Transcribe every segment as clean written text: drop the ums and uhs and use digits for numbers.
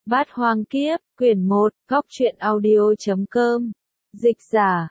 Bát Hoang Kiếp, quyển 1, góc truyện audio.com. Dịch giả,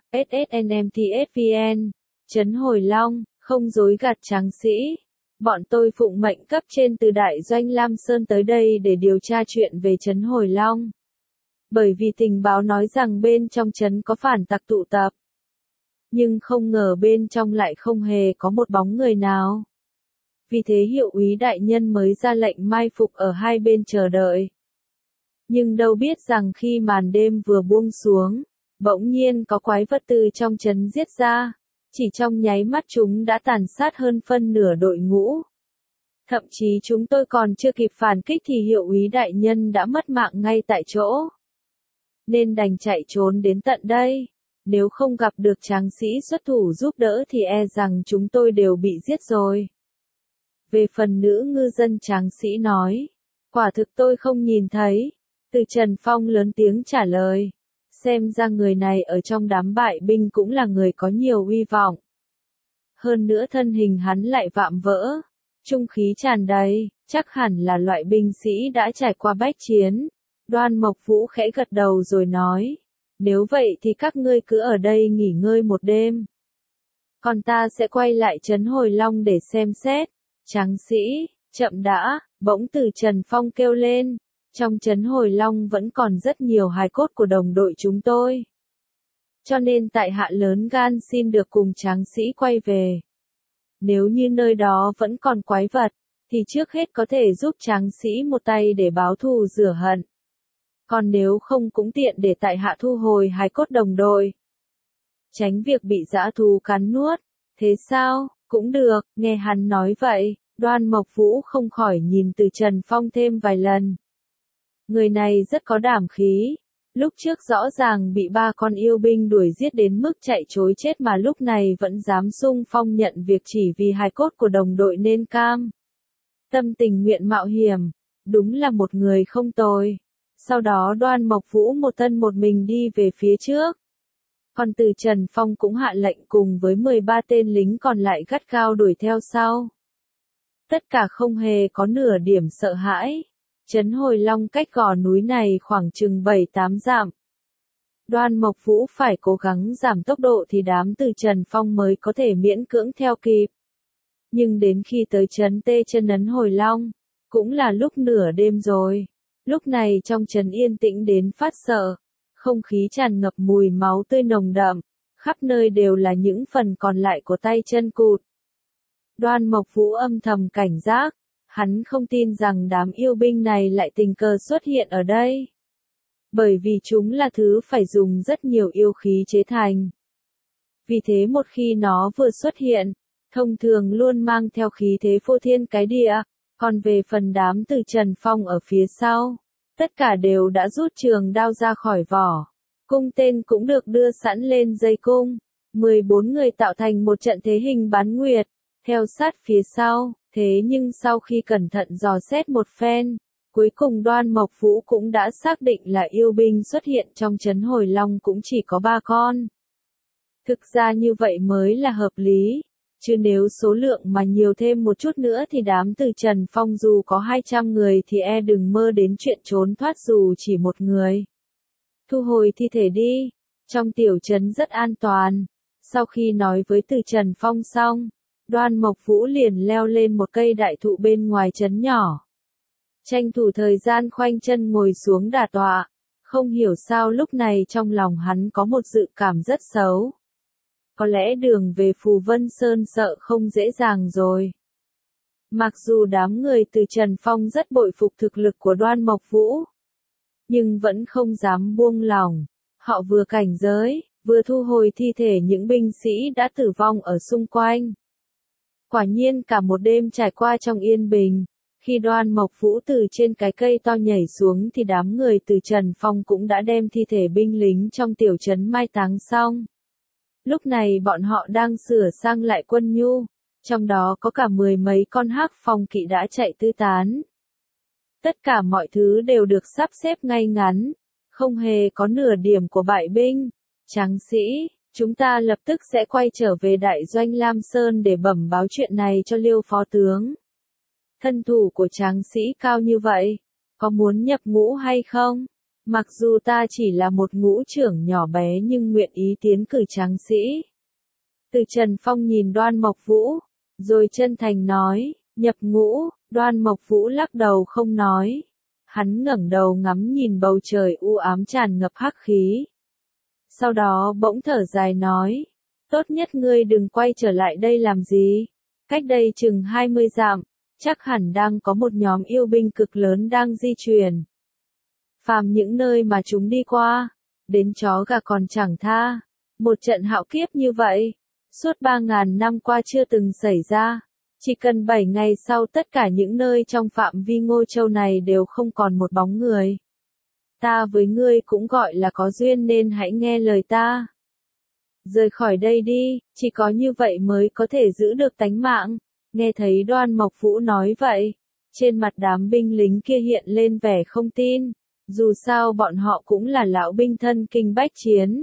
SSNMTSVN. Trấn Hồi Long, không dối gạt tráng sĩ. Bọn tôi phụng mệnh cấp trên từ Đại Doanh Lam Sơn tới đây để điều tra chuyện về Trấn Hồi Long. Bởi vì tình báo nói rằng bên trong trấn có phản tặc tụ tập. Nhưng không ngờ bên trong lại không hề có một bóng người nào. Vì thế hiệu úy đại nhân mới ra lệnh mai phục ở hai bên chờ đợi. Nhưng đâu biết rằng khi màn đêm vừa buông xuống, bỗng nhiên có quái vật từ trong trấn giết ra. Chỉ trong nháy mắt chúng đã tàn sát hơn phân nửa đội ngũ. Thậm chí chúng tôi còn chưa kịp phản kích thì hiệu úy đại nhân đã mất mạng ngay tại chỗ. Nên đành chạy trốn đến tận đây. Nếu không gặp được tráng sĩ xuất thủ giúp đỡ thì e rằng chúng tôi đều bị giết rồi. Về phần nữ ngư dân tráng sĩ nói, quả thực tôi không nhìn thấy. Từ Trần Phong lớn tiếng trả lời. Xem ra người này ở trong đám bại binh cũng là người có nhiều uy vọng. Hơn nữa thân hình hắn lại vạm vỡ, trung khí tràn đầy, chắc hẳn là loại binh sĩ đã trải qua bách chiến. Đoan Mộc Vũ khẽ gật đầu rồi nói, nếu vậy thì các ngươi cứ ở đây nghỉ ngơi một đêm. Còn ta sẽ quay lại Trấn Hồi Long để xem xét. Tráng sĩ, chậm đã, bỗng từ Trần Phong kêu lên. Trong Trấn Hồi Long vẫn còn rất nhiều hài cốt của đồng đội chúng tôi. Cho nên tại hạ lớn gan xin được cùng tráng sĩ quay về. Nếu như nơi đó vẫn còn quái vật, thì trước hết có thể giúp tráng sĩ một tay để báo thù rửa hận. Còn nếu không cũng tiện để tại hạ thu hồi hài cốt đồng đội. Tránh việc bị dã thú cắn nuốt. Thế sao, cũng được, nghe hắn nói vậy, Đoan Mộc Vũ không khỏi nhìn từ Trần Phong thêm vài lần. Người này rất có đảm khí. Lúc trước rõ ràng bị ba con yêu binh đuổi giết đến mức chạy trối chết mà lúc này vẫn dám xung phong nhận việc chỉ vì hài cốt của đồng đội nên cam. Tâm tình nguyện mạo hiểm, đúng là một người không tồi. Sau đó Đoan Mộc Vũ một thân một mình đi về phía trước. Còn từ Trần Phong cũng hạ lệnh cùng với 13 tên lính còn lại gắt gao đuổi theo sau. Tất cả không hề có nửa điểm sợ hãi. Trấn Hồi Long cách gò núi này khoảng chừng 7-8 dặm. Đoan Mộc Vũ phải cố gắng giảm tốc độ thì đám từ Trần Phong mới có thể miễn cưỡng theo kịp. Nhưng đến khi tới trấn Tê Chân Ấn Hồi Long, cũng là lúc nửa đêm rồi. Lúc này trong trấn yên tĩnh đến phát sợ, không khí tràn ngập mùi máu tươi nồng đậm, khắp nơi đều là những phần còn lại của tay chân cụt. Đoan Mộc Vũ âm thầm cảnh giác. Hắn không tin rằng đám yêu binh này lại tình cờ xuất hiện ở đây. Bởi vì chúng là thứ phải dùng rất nhiều yêu khí chế thành. Vì thế một khi nó vừa xuất hiện, thông thường luôn mang theo khí thế phô thiên cái địa. Còn về phần đám từ Trần Phong ở phía sau, tất cả đều đã rút trường đao ra khỏi vỏ. Cung tên cũng được đưa sẵn lên dây cung. 14 người tạo thành một trận thế hình bán nguyệt, theo sát phía sau. Thế nhưng sau khi cẩn thận dò xét một phen, cuối cùng Đoan Mộc Vũ cũng đã xác định là yêu binh xuất hiện trong Trấn Hồi Long cũng chỉ có 3 con. Thực ra như vậy mới là hợp lý, chứ nếu số lượng mà nhiều thêm một chút nữa thì đám từ Trần Phong dù có 200 người thì e đừng mơ đến chuyện trốn thoát dù chỉ một người. Thu hồi thi thể đi, trong tiểu trấn rất an toàn. Sau khi nói với từ Trần Phong xong, Đoan Mộc Vũ liền leo lên một cây đại thụ bên ngoài trấn nhỏ. Tranh thủ thời gian khoanh chân ngồi xuống đả tọa, không hiểu sao lúc này trong lòng hắn có một dự cảm rất xấu. Có lẽ đường về Phù Vân Sơn sợ không dễ dàng rồi. Mặc dù đám người từ Trần Phong rất bội phục thực lực của Đoan Mộc Vũ, nhưng vẫn không dám buông lỏng. Họ vừa cảnh giới, vừa thu hồi thi thể những binh sĩ đã tử vong ở xung quanh. Quả nhiên cả một đêm trải qua trong yên bình, khi Đoan Mộc Vũ từ trên cái cây to nhảy xuống thì đám người từ Trần Phong cũng đã đem thi thể binh lính trong tiểu trấn mai táng xong. Lúc này bọn họ đang sửa sang lại quân nhu, trong đó có cả 10 mấy con hắc phong kỵ đã chạy tứ tán. Tất cả mọi thứ đều được sắp xếp ngay ngắn, không hề có nửa điểm của bại binh. Tráng sĩ, chúng ta lập tức sẽ quay trở về Đại Doanh Lam Sơn để bẩm báo chuyện này cho Liêu phó tướng. Thân thủ của tráng sĩ cao như vậy, có muốn nhập ngũ hay không? Mặc dù ta chỉ là một ngũ trưởng nhỏ bé nhưng nguyện ý tiến cử tráng sĩ. Từ Trần Phong nhìn Đoan Mộc Vũ, rồi chân thành nói, nhập ngũ. Đoan Mộc Vũ lắc đầu không nói. Hắn ngẩng đầu ngắm nhìn bầu trời u ám tràn ngập hắc khí. Sau đó bỗng thở dài nói, tốt nhất ngươi đừng quay trở lại đây làm gì. Cách đây chừng 20 dặm, chắc hẳn đang có một nhóm yêu binh cực lớn đang di chuyển. Phàm những nơi mà chúng đi qua, đến chó gà còn chẳng tha. Một trận hạo kiếp như vậy, suốt 3.000 năm qua chưa từng xảy ra. Chỉ cần 7 ngày sau tất cả những nơi trong phạm vi Ngô Châu này đều không còn một bóng người. Ta với ngươi cũng gọi là có duyên nên hãy nghe lời ta. Rời khỏi đây đi, chỉ có như vậy mới có thể giữ được tánh mạng. Nghe thấy Đoan Mộc Vũ nói vậy, trên mặt đám binh lính kia hiện lên vẻ không tin. Dù sao bọn họ cũng là lão binh thân kinh bách chiến.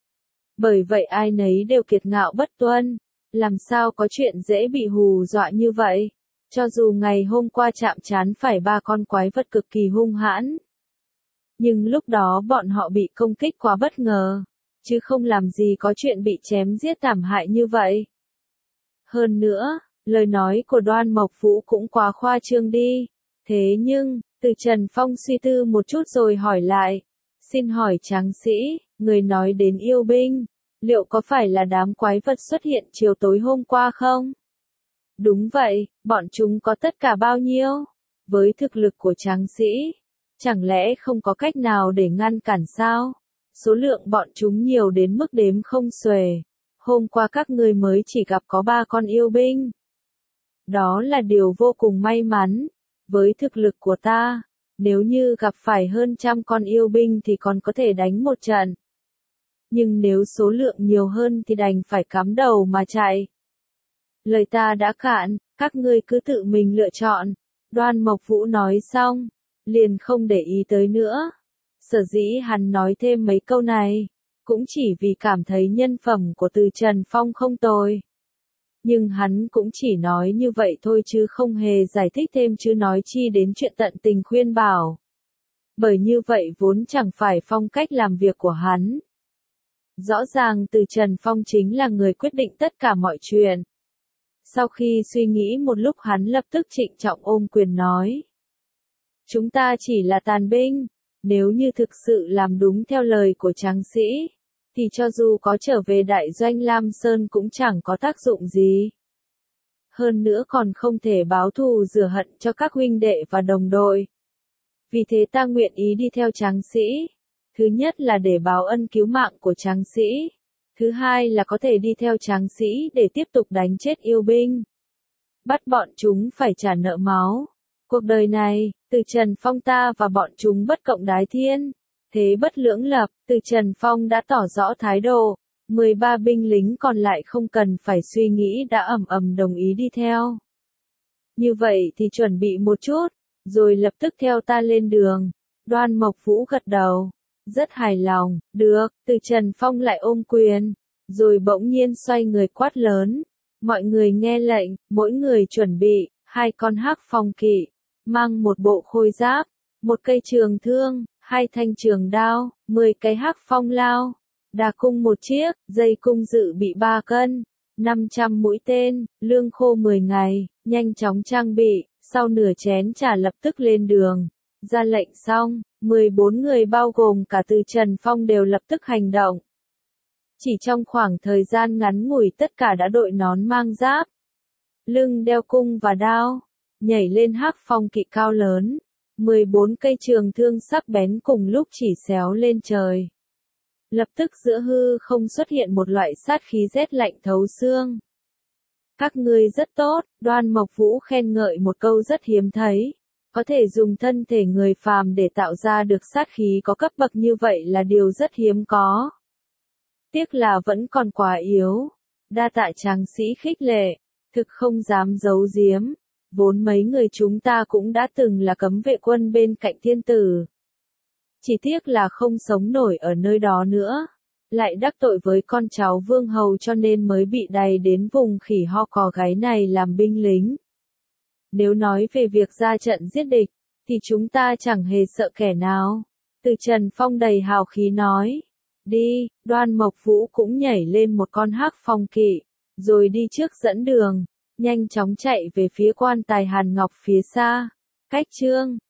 Bởi vậy ai nấy đều kiệt ngạo bất tuân. Làm sao có chuyện dễ bị hù dọa như vậy? Cho dù ngày hôm qua chạm trán phải 3 con quái vật cực kỳ hung hãn. Nhưng lúc đó bọn họ bị công kích quá bất ngờ. Chứ không làm gì có chuyện bị chém giết thảm hại như vậy. Hơn nữa, lời nói của Đoan Mộc Vũ cũng quá khoa trương đi. Thế nhưng, Từ Trần Phong suy tư một chút rồi hỏi lại. Xin hỏi tráng sĩ, người nói đến yêu binh, liệu có phải là đám quái vật xuất hiện chiều tối hôm qua không? Đúng vậy, bọn chúng có tất cả bao nhiêu? Với thực lực của tráng sĩ, chẳng lẽ không có cách nào để ngăn cản sao? Số lượng bọn chúng nhiều đến mức đếm không xuể. Hôm qua các ngươi mới chỉ gặp có 3 con yêu binh. Đó là điều vô cùng may mắn. Với thực lực của ta, nếu như gặp phải hơn 100 con yêu binh thì còn có thể đánh một trận. Nhưng nếu số lượng nhiều hơn thì đành phải cắm đầu mà chạy. Lời ta đã cạn, các ngươi cứ tự mình lựa chọn. Đoan Mộc Vũ nói xong, liền không để ý tới nữa. Sở dĩ hắn nói thêm mấy câu này, cũng chỉ vì cảm thấy nhân phẩm của Từ Trần Phong không tồi. Nhưng hắn cũng chỉ nói như vậy thôi chứ không hề giải thích thêm chứ nói chi đến chuyện tận tình khuyên bảo. Bởi như vậy vốn chẳng phải phong cách làm việc của hắn. Rõ ràng Từ Trần Phong chính là người quyết định tất cả mọi chuyện. Sau khi suy nghĩ một lúc hắn lập tức trịnh trọng ôm quyền nói. Chúng ta chỉ là tàn binh, nếu như thực sự làm đúng theo lời của tráng sĩ, thì cho dù có trở về đại doanh Lam Sơn cũng chẳng có tác dụng gì. Hơn nữa còn không thể báo thù rửa hận cho các huynh đệ và đồng đội. Vì thế ta nguyện ý đi theo tráng sĩ. Thứ nhất là để báo ân cứu mạng của tráng sĩ. Thứ hai là có thể đi theo tráng sĩ để tiếp tục đánh chết yêu binh. Bắt bọn chúng phải trả nợ máu. Cuộc đời này, Từ Trần Phong ta và bọn chúng bất cộng đái thiên. Thế bất lưỡng lập, Từ Trần Phong đã tỏ rõ thái độ. 13 binh lính còn lại không cần phải suy nghĩ đã ầm ầm đồng ý đi theo. Như vậy thì chuẩn bị một chút, rồi lập tức theo ta lên đường. Đoan Mộc Vũ gật đầu. Rất hài lòng, được, Từ Trần Phong lại ôm quyền. Rồi bỗng nhiên xoay người quát lớn. Mọi người nghe lệnh, mỗi người chuẩn bị, 2 con hắc phong kỵ, mang một bộ khôi giáp, một cây trường thương, 2 thanh trường đao, 10 cái hắc phong lao, đà cung 1 chiếc, dây cung dự bị 3 cân, 500 mũi tên, lương khô 10 ngày, nhanh chóng trang bị, sau nửa chén trà lập tức lên đường. Ra lệnh xong, 14 người bao gồm cả Từ Trần Phong đều lập tức hành động. Chỉ trong khoảng thời gian ngắn ngủi tất cả đã đội nón mang giáp, lưng đeo cung và đao, nhảy lên hắc phong kỵ cao lớn. 14 cây trường thương sắc bén cùng lúc chỉ xéo lên trời. Lập tức giữa hư không xuất hiện một loại sát khí rét lạnh thấu xương. Các ngươi rất tốt, Đoan Mộc Vũ khen ngợi một câu rất hiếm thấy. Có thể dùng thân thể người phàm để tạo ra được sát khí có cấp bậc như vậy là điều rất hiếm có. Tiếc là vẫn còn quá yếu. Đa tạ tráng sĩ khích lệ, thực không dám giấu giếm. Vốn mấy người chúng ta cũng đã từng là cấm vệ quân bên cạnh thiên tử. Chỉ tiếc là không sống nổi ở nơi đó nữa. Lại đắc tội với con cháu vương hầu cho nên mới bị đày đến vùng khỉ ho cò gáy này làm binh lính. Nếu nói về việc ra trận giết địch, thì chúng ta chẳng hề sợ kẻ nào. Từ Trần Phong đầy hào khí nói. Đi, Đoan Mộc Vũ cũng nhảy lên một con hắc phong kỵ, rồi đi trước dẫn đường, nhanh chóng chạy về phía quan tài Hàn Ngọc phía xa. Cách Chương